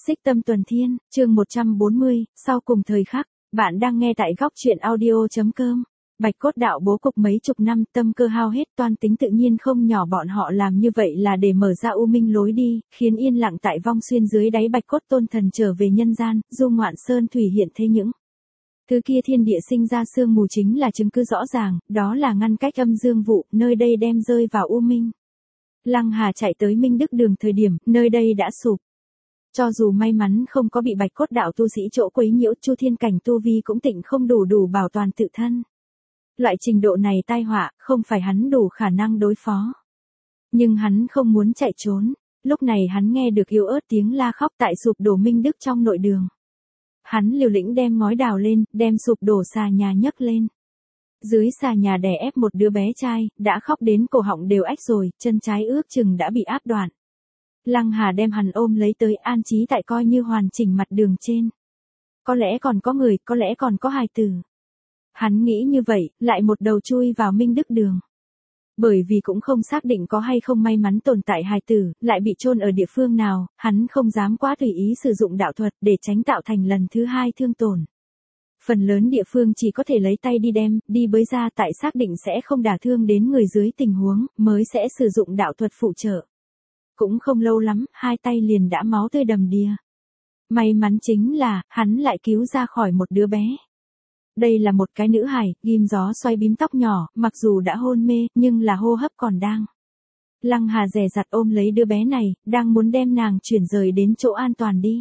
Xích Tâm Tuần Thiên, chương 140, sau cùng thời khắc, bạn đang nghe tại góc truyện audio.com. Bạch Cốt đạo bố cục mấy chục năm, tâm cơ hao hết, toan tính tự nhiên không nhỏ, bọn họ làm như vậy là để mở ra u minh lối đi, khiến yên lặng tại vong xuyên dưới đáy Bạch Cốt tôn thần trở về nhân gian, du ngoạn sơn thủy hiện thế những thứ kia thiên địa sinh ra sương mù chính là chứng cứ rõ ràng, đó là ngăn cách âm dương vụ, nơi đây đem rơi vào u minh. Lăng Hà chạy tới Minh Đức Đường thời điểm, nơi đây đã sụp. Cho dù may mắn không có bị Bạch Cốt đạo tu sĩ chỗ quấy nhiễu, Chu Thiên cảnh tu vi cũng tịnh không đủ bảo toàn tự thân. Loại trình độ này tai họa, không phải hắn đủ khả năng đối phó. Nhưng hắn không muốn chạy trốn, lúc này hắn nghe được yếu ớt tiếng la khóc tại sụp đổ Minh Đức trong nội đường. Hắn liều lĩnh đem ngói đào lên, đem sụp đổ xà nhà nhấc lên. Dưới xà nhà đè ép một đứa bé trai, đã khóc đến cổ họng đều ách rồi, chân trái ước chừng đã bị áp đoạn. Lăng Hà đem hắn ôm lấy tới an trí tại coi như hoàn chỉnh mặt đường trên. Có lẽ còn có người, có lẽ còn có hài tử. Hắn nghĩ như vậy, lại một đầu chui vào Minh Đức Đường. Bởi vì cũng không xác định có hay không may mắn tồn tại hài tử, lại bị chôn ở địa phương nào, hắn không dám quá tùy ý sử dụng đạo thuật để tránh tạo thành lần thứ hai thương tổn. Phần lớn địa phương chỉ có thể lấy tay đi đem, đi bới ra tại xác định sẽ không đả thương đến người dưới tình huống, mới sẽ sử dụng đạo thuật phụ trợ. Cũng không lâu lắm, hai tay liền đã máu tươi đầm đìa. May mắn chính là, hắn lại cứu ra khỏi một đứa bé. Đây là một cái nữ hài, ghim gió xoay bím tóc nhỏ, mặc dù đã hôn mê, nhưng là hô hấp còn đang. Lăng Hà dè dặt ôm lấy đứa bé này, đang muốn đem nàng chuyển rời đến chỗ an toàn đi.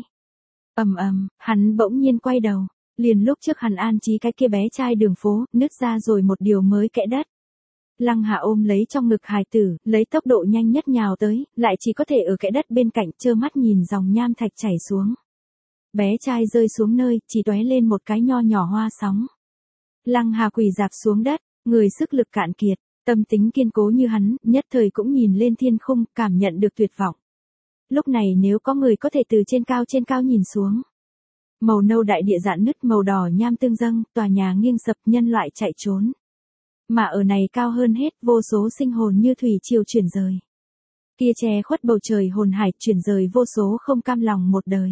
Hắn bỗng nhiên quay đầu. Liền lúc trước hắn an trí cái kia bé trai đường phố, nứt ra rồi một điều mới kẽ đất. Lăng Hà ôm lấy trong ngực hài tử, lấy tốc độ nhanh nhất nhào tới, lại chỉ có thể ở kẽ đất bên cạnh, trơ mắt nhìn dòng nham thạch chảy xuống. Bé trai rơi xuống nơi, chỉ tóe lên một cái nho nhỏ hoa sóng. Lăng Hà quỳ dạp xuống đất, người sức lực cạn kiệt, tâm tính kiên cố như hắn, nhất thời cũng nhìn lên thiên khung, cảm nhận được tuyệt vọng. Lúc này nếu có người có thể từ trên cao nhìn xuống. Màu nâu đại địa rạn nứt, màu đỏ nham tương dâng, tòa nhà nghiêng sập, nhân loại chạy trốn. Mà ở này cao hơn hết, vô số sinh hồn như thủy triều chuyển rời. Kia che khuất bầu trời hồn hải, chuyển rời vô số không cam lòng một đời.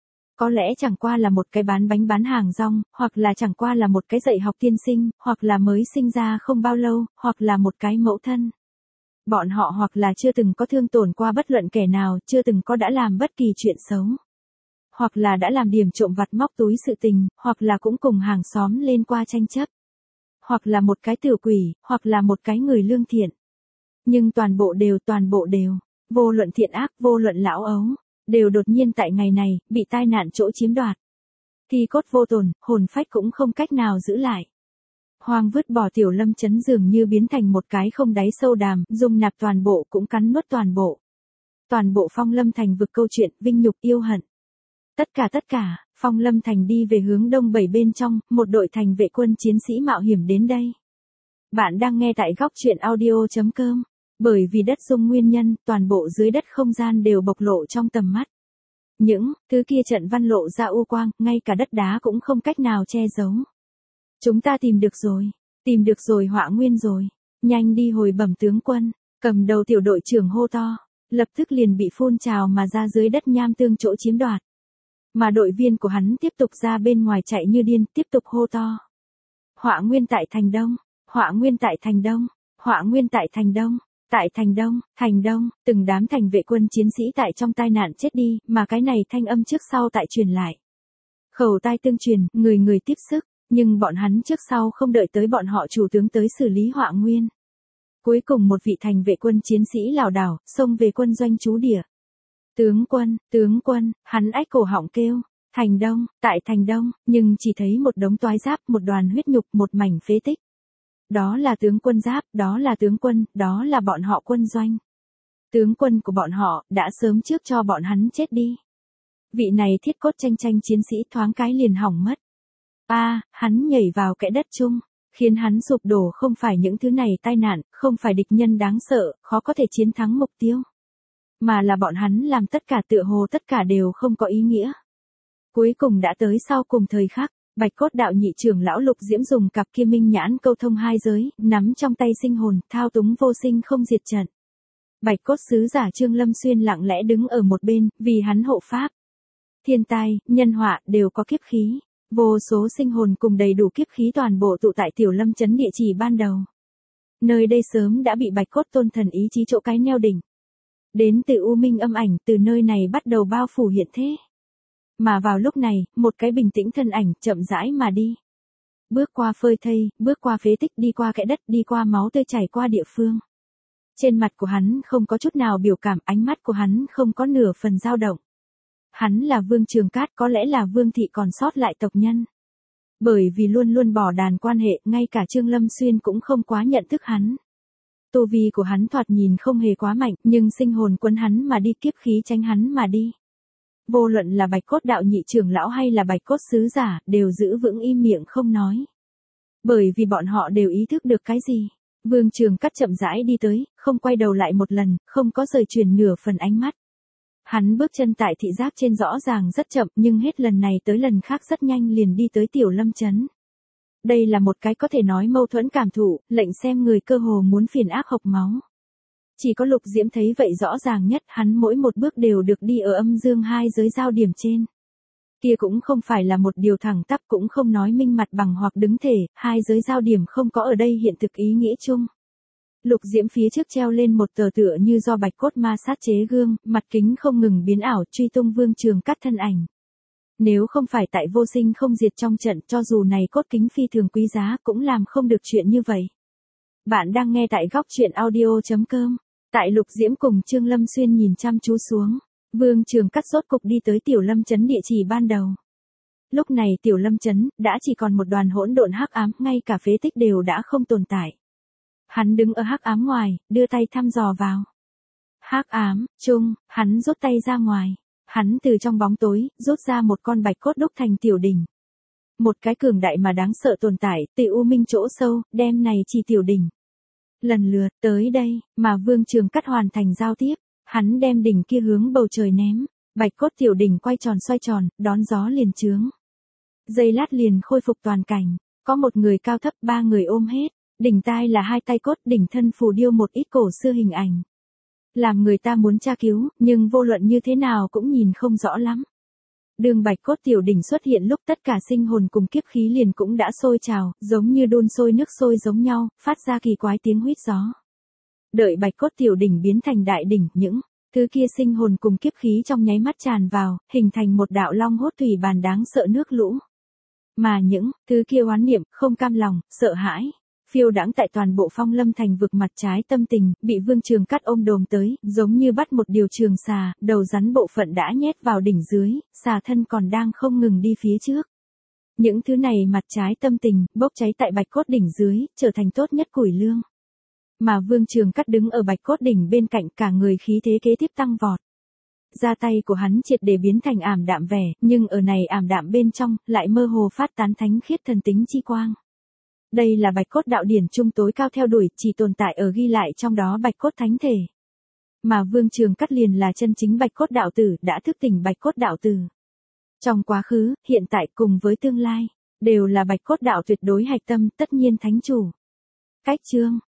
Có lẽ chẳng qua là một cái bán bánh bán hàng rong, hoặc là chẳng qua là một cái dạy học tiên sinh, hoặc là mới sinh ra không bao lâu, hoặc là một cái mẫu thân. Bọn họ hoặc là chưa từng có thương tổn qua bất luận kẻ nào, chưa từng có đã làm bất kỳ chuyện xấu. Hoặc là đã làm điểm trộm vặt móc túi sự tình, hoặc là cũng cùng hàng xóm lên qua tranh chấp. Hoặc là một cái tiểu quỷ, hoặc là một cái người lương thiện. Nhưng toàn bộ đều, vô luận thiện ác, vô luận lão ấu, đều đột nhiên tại ngày này, bị tai nạn chỗ chiếm đoạt. Thi cốt vô tồn, hồn phách cũng không cách nào giữ lại. Hoang vứt bỏ tiểu lâm chấn dường như biến thành một cái không đáy sâu đàm, dung nạp toàn bộ cũng cắn nuốt toàn bộ. Toàn bộ Phong Lâm Thành vực câu chuyện, vinh nhục yêu hận. Tất cả, Phong Lâm Thành đi về hướng đông bảy bên trong, một đội thành vệ quân chiến sĩ mạo hiểm đến đây. Bạn đang nghe tại góc truyện audio.com. Bởi vì đất rung nguyên nhân, toàn bộ dưới đất không gian đều bộc lộ trong tầm mắt. Những thứ kia trận văn lộ ra u quang, ngay cả đất đá cũng không cách nào che giấu. Chúng ta tìm được rồi Họa Nguyên rồi. Nhanh đi hồi bẩm tướng quân, cầm đầu tiểu đội trưởng hô to, lập tức liền bị phun trào mà ra dưới đất nham tương chỗ chiếm đoạt. Mà đội viên của hắn tiếp tục ra bên ngoài chạy như điên, tiếp tục hô to. Họa Nguyên tại thành Đông, Họa Nguyên tại thành Đông, Họa Nguyên tại thành Đông, tại thành Đông, từng đám thành vệ quân chiến sĩ tại trong tai nạn chết đi, mà cái này thanh âm trước sau tại truyền lại. Khẩu tai tương truyền, người tiếp sức, nhưng bọn hắn trước sau không đợi tới bọn họ chủ tướng tới xử lý Họa Nguyên. Cuối cùng một vị thành vệ quân chiến sĩ lảo đảo, xông về quân doanh trú địa. Tướng quân, hắn ách cổ họng kêu, tại thành Đông, nhưng chỉ thấy một đống toái giáp, một đoàn huyết nhục, một mảnh phế tích. Đó là tướng quân giáp, đó là tướng quân, đó là bọn họ quân doanh. Tướng quân của bọn họ, đã sớm trước cho bọn hắn chết đi. Vị này thiết cốt tranh chiến sĩ thoáng cái liền hỏng mất. Hắn nhảy vào kẽ đất chung, khiến hắn sụp đổ không phải những thứ này tai nạn, không phải địch nhân đáng sợ, khó có thể chiến thắng mục tiêu. Mà là bọn hắn làm tất cả tựa hồ tất cả đều không có ý nghĩa. Cuối cùng đã tới sau cùng thời khắc, Bạch Cốt đạo nhị trưởng lão Lục Diễm dùng cặp kia minh nhãn câu thông hai giới, nắm trong tay sinh hồn, thao túng vô sinh không diệt trận. Bạch Cốt sứ giả Trương Lâm Xuyên lặng lẽ đứng ở một bên, vì hắn hộ pháp. Thiên tai, nhân họa đều có kiếp khí. Vô số sinh hồn cùng đầy đủ kiếp khí toàn bộ tụ tại Tiểu Lâm Trấn địa chỉ ban đầu. Nơi đây sớm đã bị Bạch Cốt Tôn thần ý chí chỗ cái neo đỉnh. Đến từ u minh âm ảnh từ nơi này bắt đầu bao phủ hiện thế. Mà vào lúc này, một cái bình tĩnh thân ảnh chậm rãi mà đi. Bước qua phơi thây, bước qua phế tích, đi qua kẽ đất, đi qua máu tươi chảy qua địa phương. Trên mặt của hắn không có chút nào biểu cảm, ánh mắt của hắn không có nửa phần dao động. Hắn là Vương Trường Cát, có lẽ là Vương thị còn sót lại tộc nhân. Bởi vì luôn luôn bỏ đàn quan hệ, ngay cả Trương Lâm Xuyên cũng không quá nhận thức hắn. Tu vi của hắn thoạt nhìn không hề quá mạnh, nhưng sinh hồn quấn hắn mà đi, kiếp khí tránh hắn mà đi. Vô luận là Bạch Cốt đạo nhị trưởng lão hay là Bạch Cốt sứ giả, đều giữ vững im miệng không nói. Bởi vì bọn họ đều ý thức được cái gì. Vương Trường Cát chậm rãi đi tới, không quay đầu lại một lần, không có rời chuyển nửa phần ánh mắt. Hắn bước chân tại thị giác trên rõ ràng rất chậm, nhưng hết lần này tới lần khác rất nhanh liền đi tới Tiểu Lâm Trấn. Đây là một cái có thể nói mâu thuẫn cảm thụ, lệnh xem người cơ hồ muốn phiền ác hộc máu. Chỉ có Lục Diễm thấy vậy rõ ràng nhất, hắn mỗi một bước đều được đi ở âm dương hai giới giao điểm trên. Kia cũng không phải là một điều thẳng tắp, cũng không nói minh mặt bằng hoặc đứng thể, hai giới giao điểm không có ở đây hiện thực ý nghĩa chung. Lục Diễm phía trước treo lên một tờ tựa như do Bạch Cốt ma sát chế gương, mặt kính không ngừng biến ảo, truy tung Vương Trường Cát thân ảnh. Nếu không phải tại vô sinh không diệt trong trận, cho dù này cốt kính phi thường quý giá cũng làm không được chuyện như vậy. Bạn đang nghe tại góc truyện audio.com. Tại Lục Diễm cùng Trương Lâm Xuyên nhìn chăm chú xuống, Vương Trường Cát rốt cục đi tới Tiểu Lâm Trấn địa chỉ ban đầu. Lúc này Tiểu Lâm Trấn đã chỉ còn một đoàn hỗn độn hắc ám, ngay cả phế tích đều đã không tồn tại. Hắn đứng ở hắc ám ngoài, đưa tay thăm dò vào. Hắc ám, chung, hắn rút tay ra ngoài. Hắn từ trong bóng tối, rút ra một con bạch cốt đúc thành tiểu đỉnh. Một cái cường đại mà đáng sợ tồn tại, từ u minh chỗ sâu, đem này chỉ tiểu đỉnh. Lần lượt, tới đây, mà Vương Trường Cát hoàn thành giao tiếp, hắn đem đỉnh kia hướng bầu trời ném, bạch cốt tiểu đỉnh quay tròn xoay tròn, đón gió liền chướng. Giây lát liền khôi phục toàn cảnh, có một người cao thấp, ba người ôm hết, đỉnh tai là hai tay cốt, đỉnh thân phù điêu một ít cổ xưa hình ảnh. Làm người ta muốn tra cứu, nhưng vô luận như thế nào cũng nhìn không rõ lắm. Đường bạch cốt tiểu đỉnh xuất hiện lúc tất cả sinh hồn cùng kiếp khí liền cũng đã sôi trào, giống như đun sôi nước sôi giống nhau, phát ra kỳ quái tiếng huýt gió. Đợi bạch cốt tiểu đỉnh biến thành đại đỉnh, những thứ kia sinh hồn cùng kiếp khí trong nháy mắt tràn vào, hình thành một đạo long hốt thủy bàn đáng sợ nước lũ. Mà những thứ kia oán niệm, không cam lòng, sợ hãi, phiêu đãng tại toàn bộ Phong Lâm thành vực mặt trái tâm tình, bị Vương Trường Cát ôm đồm tới, giống như bắt một điều trường xà, đầu rắn bộ phận đã nhét vào đỉnh dưới, xà thân còn đang không ngừng đi phía trước. Những thứ này mặt trái tâm tình, bốc cháy tại bạch cốt đỉnh dưới, trở thành tốt nhất củi lương. Mà Vương Trường Cát đứng ở bạch cốt đỉnh bên cạnh, cả người khí thế kế tiếp tăng vọt. Ra tay của hắn triệt để biến thành ảm đạm vẻ, nhưng ở này ảm đạm bên trong, lại mơ hồ phát tán thánh khiết thần tính chi quang. Đây là bạch cốt đạo điển trung tối cao theo đuổi, chỉ tồn tại ở ghi lại trong đó bạch cốt thánh thể. Mà Vương Trường Cát liền là chân chính bạch cốt đạo tử, đã thức tỉnh bạch cốt đạo tử. Trong quá khứ, hiện tại cùng với tương lai, đều là bạch cốt đạo tuyệt đối hạch tâm, tất nhiên thánh chủ. Cách chương,